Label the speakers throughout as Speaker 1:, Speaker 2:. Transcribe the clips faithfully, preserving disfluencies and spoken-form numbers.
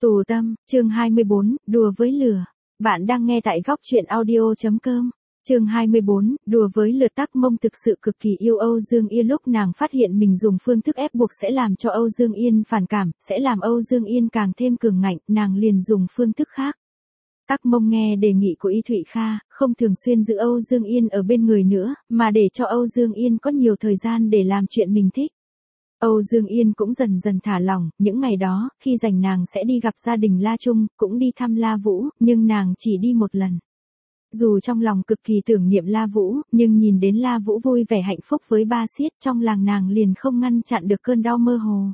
Speaker 1: Tù tâm, chương hai mươi bốn, đùa với lửa. Bạn đang nghe tại góc truyện audio.com. Chương hai mươi bốn, đùa với lửa. Tắc Mông thực sự cực kỳ yêu Âu Dương Yên. Lúc nàng phát hiện mình dùng phương thức ép buộc sẽ làm cho Âu Dương Yên phản cảm, sẽ làm Âu Dương Yên càng thêm cường ngạnh, nàng liền dùng phương thức khác. Tắc Mông nghe đề nghị của Y Thụy Kha, không thường xuyên giữ Âu Dương Yên ở bên người nữa, mà để cho Âu Dương Yên có nhiều thời gian để làm chuyện mình thích. Âu Dương Yên cũng dần dần thả lỏng, những ngày đó, khi rảnh nàng sẽ đi gặp gia đình La Trung, cũng đi thăm La Vũ, nhưng nàng chỉ đi một lần. Dù trong lòng cực kỳ tưởng niệm La Vũ, nhưng nhìn đến La Vũ vui vẻ hạnh phúc với ba xiết, trong lòng nàng liền không ngăn chặn được cơn đau mơ hồ.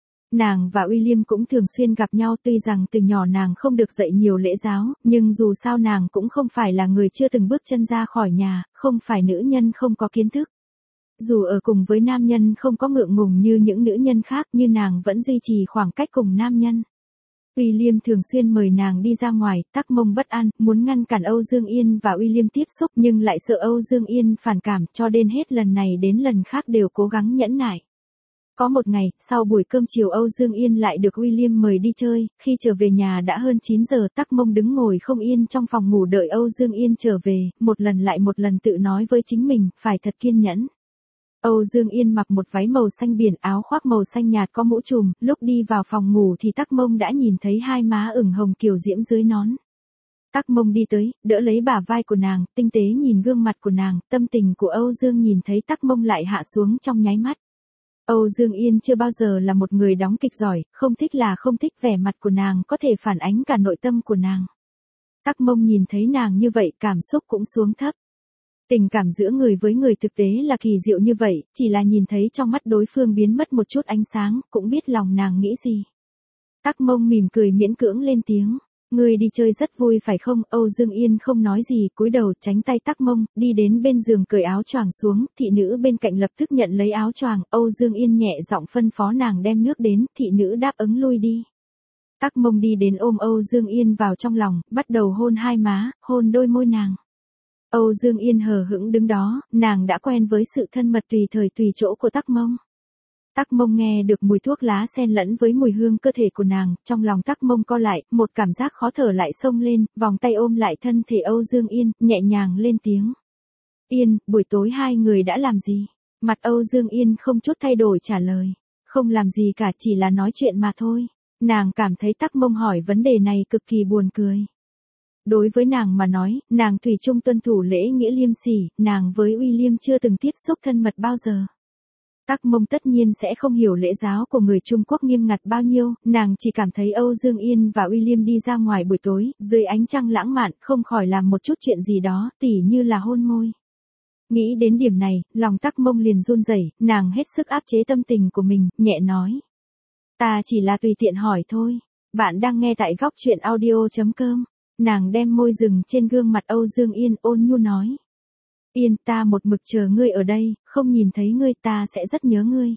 Speaker 1: Nàng và William cũng thường xuyên gặp nhau, tuy rằng từ nhỏ nàng không được dạy nhiều lễ giáo, nhưng dù sao nàng cũng không phải là người chưa từng bước chân ra khỏi nhà, không phải nữ nhân không có kiến thức. Dù ở cùng với nam nhân không có ngượng ngùng như những nữ nhân khác, như nàng vẫn duy trì khoảng cách cùng nam nhân. William thường xuyên mời nàng đi ra ngoài. Tắc Mông bất an, muốn ngăn cản Âu Dương Yên và William tiếp xúc, nhưng lại sợ Âu Dương Yên phản cảm, cho nên hết lần này đến lần khác đều cố gắng nhẫn nại. Có một ngày, sau buổi cơm chiều Âu Dương Yên lại được William mời đi chơi, khi trở về nhà đã hơn chín giờ. Tắc Mông đứng ngồi không yên trong phòng ngủ đợi Âu Dương Yên trở về, một lần lại một lần tự nói với chính mình, phải thật kiên nhẫn. Âu Dương Yên mặc một váy màu xanh biển, áo khoác màu xanh nhạt có mũ trùm, lúc đi vào phòng ngủ thì Tắc Mông đã nhìn thấy hai má ửng hồng kiều diễm dưới nón. Tắc Mông đi tới, đỡ lấy bả vai của nàng, tinh tế nhìn gương mặt của nàng, tâm tình của Âu Dương nhìn thấy Tắc Mông lại hạ xuống trong nháy mắt. Âu Dương Yên chưa bao giờ là một người đóng kịch giỏi, không thích là không thích, vẻ mặt của nàng có thể phản ánh cả nội tâm của nàng. Tắc Mông nhìn thấy nàng như vậy, cảm xúc cũng xuống thấp. Tình cảm giữa người với người thực tế là kỳ diệu như vậy, chỉ là nhìn thấy trong mắt đối phương biến mất một chút ánh sáng, cũng biết lòng nàng nghĩ gì. Tắc Mông mỉm cười miễn cưỡng lên tiếng, người đi chơi rất vui phải không? Âu Dương Yên không nói gì, cúi đầu tránh tay Tắc Mông, đi đến bên giường cởi áo choàng xuống, thị nữ bên cạnh lập tức nhận lấy áo choàng, Âu Dương Yên nhẹ giọng phân phó nàng đem nước đến, thị nữ đáp ứng lui đi. Tắc Mông đi đến ôm Âu Dương Yên vào trong lòng, bắt đầu hôn hai má, hôn đôi môi nàng. Âu Dương Yên hờ hững đứng đó, nàng đã quen với sự thân mật tùy thời tùy chỗ của Tắc Mông. Tắc Mông nghe được mùi thuốc lá xen lẫn với mùi hương cơ thể của nàng, trong lòng Tắc Mông co lại, một cảm giác khó thở lại xông lên, vòng tay ôm lại thân thể Âu Dương Yên, nhẹ nhàng lên tiếng. Yên, buổi tối hai người đã làm gì? Mặt Âu Dương Yên không chút thay đổi trả lời. Không làm gì cả, chỉ là nói chuyện mà thôi. Nàng cảm thấy Tắc Mông hỏi vấn đề này cực kỳ buồn cười. Đối với nàng mà nói, nàng thủy chung tuân thủ lễ nghĩa liêm sỉ, nàng với William chưa từng tiếp xúc thân mật bao giờ. Tắc Mông tất nhiên sẽ không hiểu lễ giáo của người Trung Quốc nghiêm ngặt bao nhiêu, nàng chỉ cảm thấy Âu Dương Yên và William đi ra ngoài buổi tối, dưới ánh trăng lãng mạn, không khỏi làm một chút chuyện gì đó, tỉ như là hôn môi. Nghĩ đến điểm này, lòng Tắc Mông liền run rẩy, nàng hết sức áp chế tâm tình của mình, nhẹ nói. Ta chỉ là tùy tiện hỏi thôi. Bạn đang nghe tại góc truyện audio.com. Nàng đem môi dừng trên gương mặt Âu Dương Yên, ôn nhu nói. Yên, ta một mực chờ ngươi ở đây, không nhìn thấy ngươi ta sẽ rất nhớ ngươi.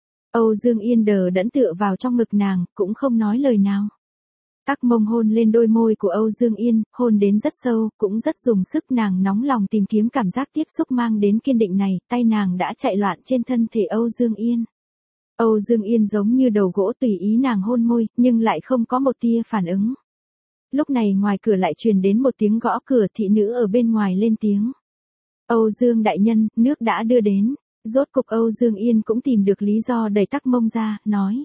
Speaker 1: Âu Dương Yên đờ đẫn tựa vào trong ngực nàng, cũng không nói lời nào. Tắc Mông hôn lên đôi môi của Âu Dương Yên, hôn đến rất sâu, cũng rất dùng sức, nàng nóng lòng tìm kiếm cảm giác tiếp xúc mang đến kiên định này, tay nàng đã chạy loạn trên thân thể Âu Dương Yên. Âu Dương Yên giống như đầu gỗ tùy ý nàng hôn môi, nhưng lại không có một tia phản ứng. Lúc này ngoài cửa lại truyền đến một tiếng gõ cửa, thị nữ ở bên ngoài lên tiếng. Âu Dương đại nhân, nước đã đưa đến. Rốt cục Âu Dương Yên cũng tìm được lý do đẩy Tắc Mông ra, nói.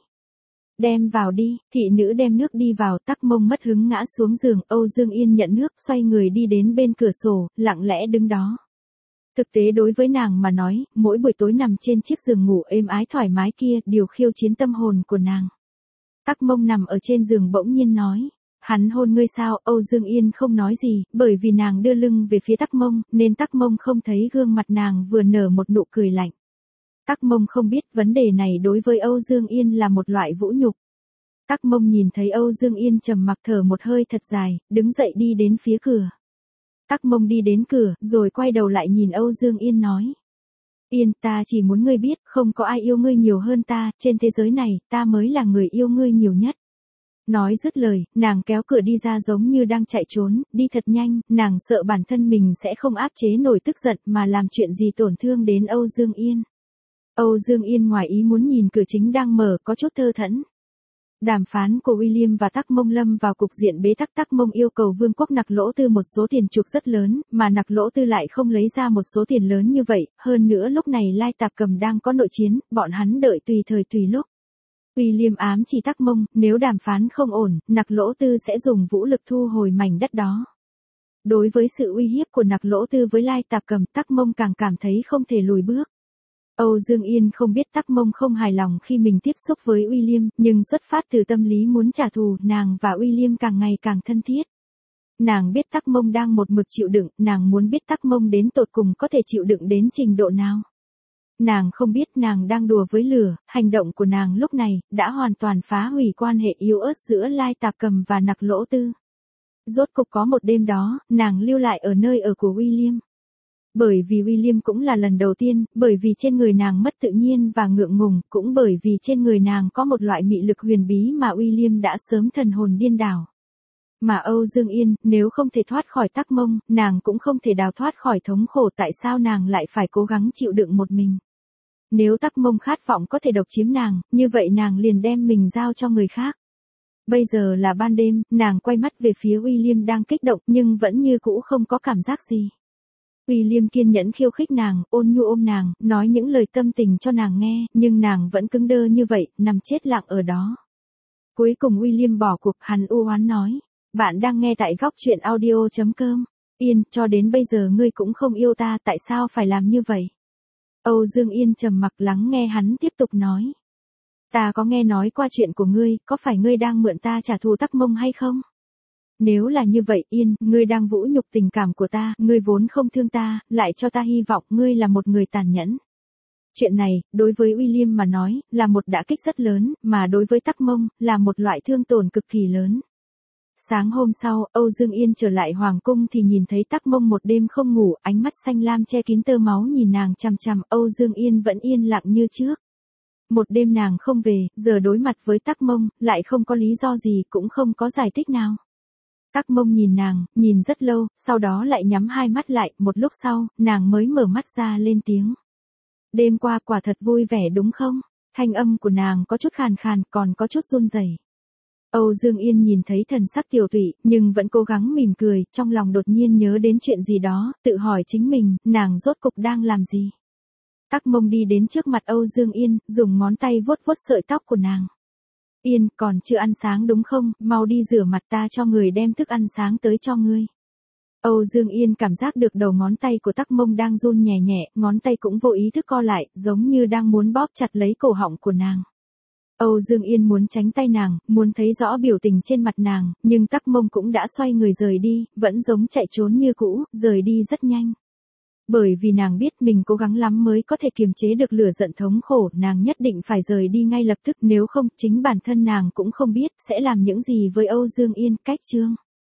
Speaker 1: Đem vào đi, thị nữ đem nước đi vào, Tắc Mông mất hứng ngã xuống giường, Âu Dương Yên nhận nước, xoay người đi đến bên cửa sổ, lặng lẽ đứng đó. Thực tế đối với nàng mà nói, mỗi buổi tối nằm trên chiếc giường ngủ êm ái thoải mái kia, điều khiêu chiến tâm hồn của nàng. Tắc Mông nằm ở trên giường bỗng nhiên nói. Hắn hôn ngươi sao? Âu Dương Yên không nói gì, bởi vì nàng đưa lưng về phía Tắc Mông, nên Tắc Mông không thấy gương mặt nàng vừa nở một nụ cười lạnh. Tắc Mông không biết vấn đề này đối với Âu Dương Yên là một loại vũ nhục. Tắc Mông nhìn thấy Âu Dương Yên trầm mặc thở một hơi thật dài, đứng dậy đi đến phía cửa. Tắc Mông đi đến cửa, rồi quay đầu lại nhìn Âu Dương Yên nói. Yên, ta chỉ muốn ngươi biết, không có ai yêu ngươi nhiều hơn ta, trên thế giới này, ta mới là người yêu ngươi nhiều nhất. Nói dứt lời, nàng kéo cửa đi ra giống như đang chạy trốn, đi thật nhanh, nàng sợ bản thân mình sẽ không áp chế nổi tức giận mà làm chuyện gì tổn thương đến Âu Dương Yên. Âu Dương Yên ngoài ý muốn nhìn cửa chính đang mở, có chút thơ thẫn. Đàm phán của William và Tắc Mông lâm vào cục diện bế tắc. Tắc Mông yêu cầu Vương quốc Nặc Lỗ Tư một số tiền chuộc rất lớn, mà Nặc Lỗ Tư lại không lấy ra một số tiền lớn như vậy, hơn nữa lúc này Lai Tạp Cầm đang có nội chiến, bọn hắn đợi tùy thời tùy lúc. William ám chỉ Tắc Mông, nếu đàm phán không ổn, Nặc Lỗ Tư sẽ dùng vũ lực thu hồi mảnh đất đó. Đối với sự uy hiếp của Nặc Lỗ Tư với Lai Tạp Cầm, Tắc Mông càng cảm thấy không thể lùi bước. Âu Dương Yên không biết Tắc Mông không hài lòng khi mình tiếp xúc với William, nhưng xuất phát từ tâm lý muốn trả thù, nàng và William càng ngày càng thân thiết. Nàng biết Tắc Mông đang một mực chịu đựng, nàng muốn biết Tắc Mông đến tột cùng có thể chịu đựng đến trình độ nào. Nàng không biết nàng đang đùa với lửa, hành động của nàng lúc này đã hoàn toàn phá hủy quan hệ yếu ớt giữa Lai Tạp Cầm và Nặc Lỗ Tư. Rốt cục có một đêm đó, nàng lưu lại ở nơi ở của William. Bởi vì William cũng là lần đầu tiên, bởi vì trên người nàng mất tự nhiên và ngượng ngùng, cũng bởi vì trên người nàng có một loại mị lực huyền bí mà William đã sớm thần hồn điên đảo. Mà Âu Dương Yên, nếu không thể thoát khỏi Tắc Mông, nàng cũng không thể đào thoát khỏi thống khổ, tại sao nàng lại phải cố gắng chịu đựng một mình. Nếu Tắc Mông khát vọng có thể độc chiếm nàng, như vậy nàng liền đem mình giao cho người khác. Bây giờ là ban đêm, nàng quay mắt về phía William đang kích động nhưng vẫn như cũ không có cảm giác gì. William kiên nhẫn khiêu khích nàng, ôn nhu ôm nàng, nói những lời tâm tình cho nàng nghe, nhưng nàng vẫn cứng đơ như vậy, nằm chết lặng ở đó. Cuối cùng William bỏ cuộc, hắn u oán nói. Bạn đang nghe tại góc truyện audio chấm com. Yên, cho đến bây giờ ngươi cũng không yêu ta, tại sao phải làm như vậy? Âu Dương Yên trầm mặc lắng nghe hắn tiếp tục nói. Ta có nghe nói qua chuyện của ngươi, có phải ngươi đang mượn ta trả thù Tắc Mông hay không? Nếu là như vậy, Yên, ngươi đang vũ nhục tình cảm của ta, ngươi vốn không thương ta, lại cho ta hy vọng, ngươi là một người tàn nhẫn. Chuyện này, đối với William mà nói, là một đả kích rất lớn, mà đối với Tắc Mông, là một loại thương tổn cực kỳ lớn. Sáng hôm sau, Âu Dương Yên trở lại hoàng cung thì nhìn thấy Tắc Mông một đêm không ngủ, ánh mắt xanh lam che kín tơ máu nhìn nàng chằm chằm, Âu Dương Yên vẫn yên lặng như trước. Một đêm nàng không về, giờ đối mặt với Tắc Mông, lại không có lý do gì, cũng không có giải thích nào. Tắc Mông nhìn nàng, nhìn rất lâu, sau đó lại nhắm hai mắt lại, một lúc sau, nàng mới mở mắt ra lên tiếng. Đêm qua quả thật vui vẻ đúng không? Thanh âm của nàng có chút khàn khàn, còn có chút run rẩy. Âu Dương Yên nhìn thấy thần sắc Tiểu Tụy, nhưng vẫn cố gắng mỉm cười, trong lòng đột nhiên nhớ đến chuyện gì đó, tự hỏi chính mình, nàng rốt cục đang làm gì. Tắc Mông đi đến trước mặt Âu Dương Yên, dùng ngón tay vuốt vuốt sợi tóc của nàng. Yên, còn chưa ăn sáng đúng không, mau đi rửa mặt, ta cho người đem thức ăn sáng tới cho ngươi. Âu Dương Yên cảm giác được đầu ngón tay của Tắc Mông đang run nhẹ nhẹ, ngón tay cũng vô ý thức co lại, giống như đang muốn bóp chặt lấy cổ họng của nàng. Âu Dương Yên muốn tránh tay nàng, muốn thấy rõ biểu tình trên mặt nàng, nhưng Tắc Mông cũng đã xoay người rời đi, vẫn giống chạy trốn như cũ, rời đi rất nhanh. Bởi vì nàng biết mình cố gắng lắm mới có thể kiềm chế được lửa giận thống khổ, nàng nhất định phải rời đi ngay lập tức, nếu không, chính bản thân nàng cũng không biết sẽ làm những gì với Âu Dương Yên. Cách chương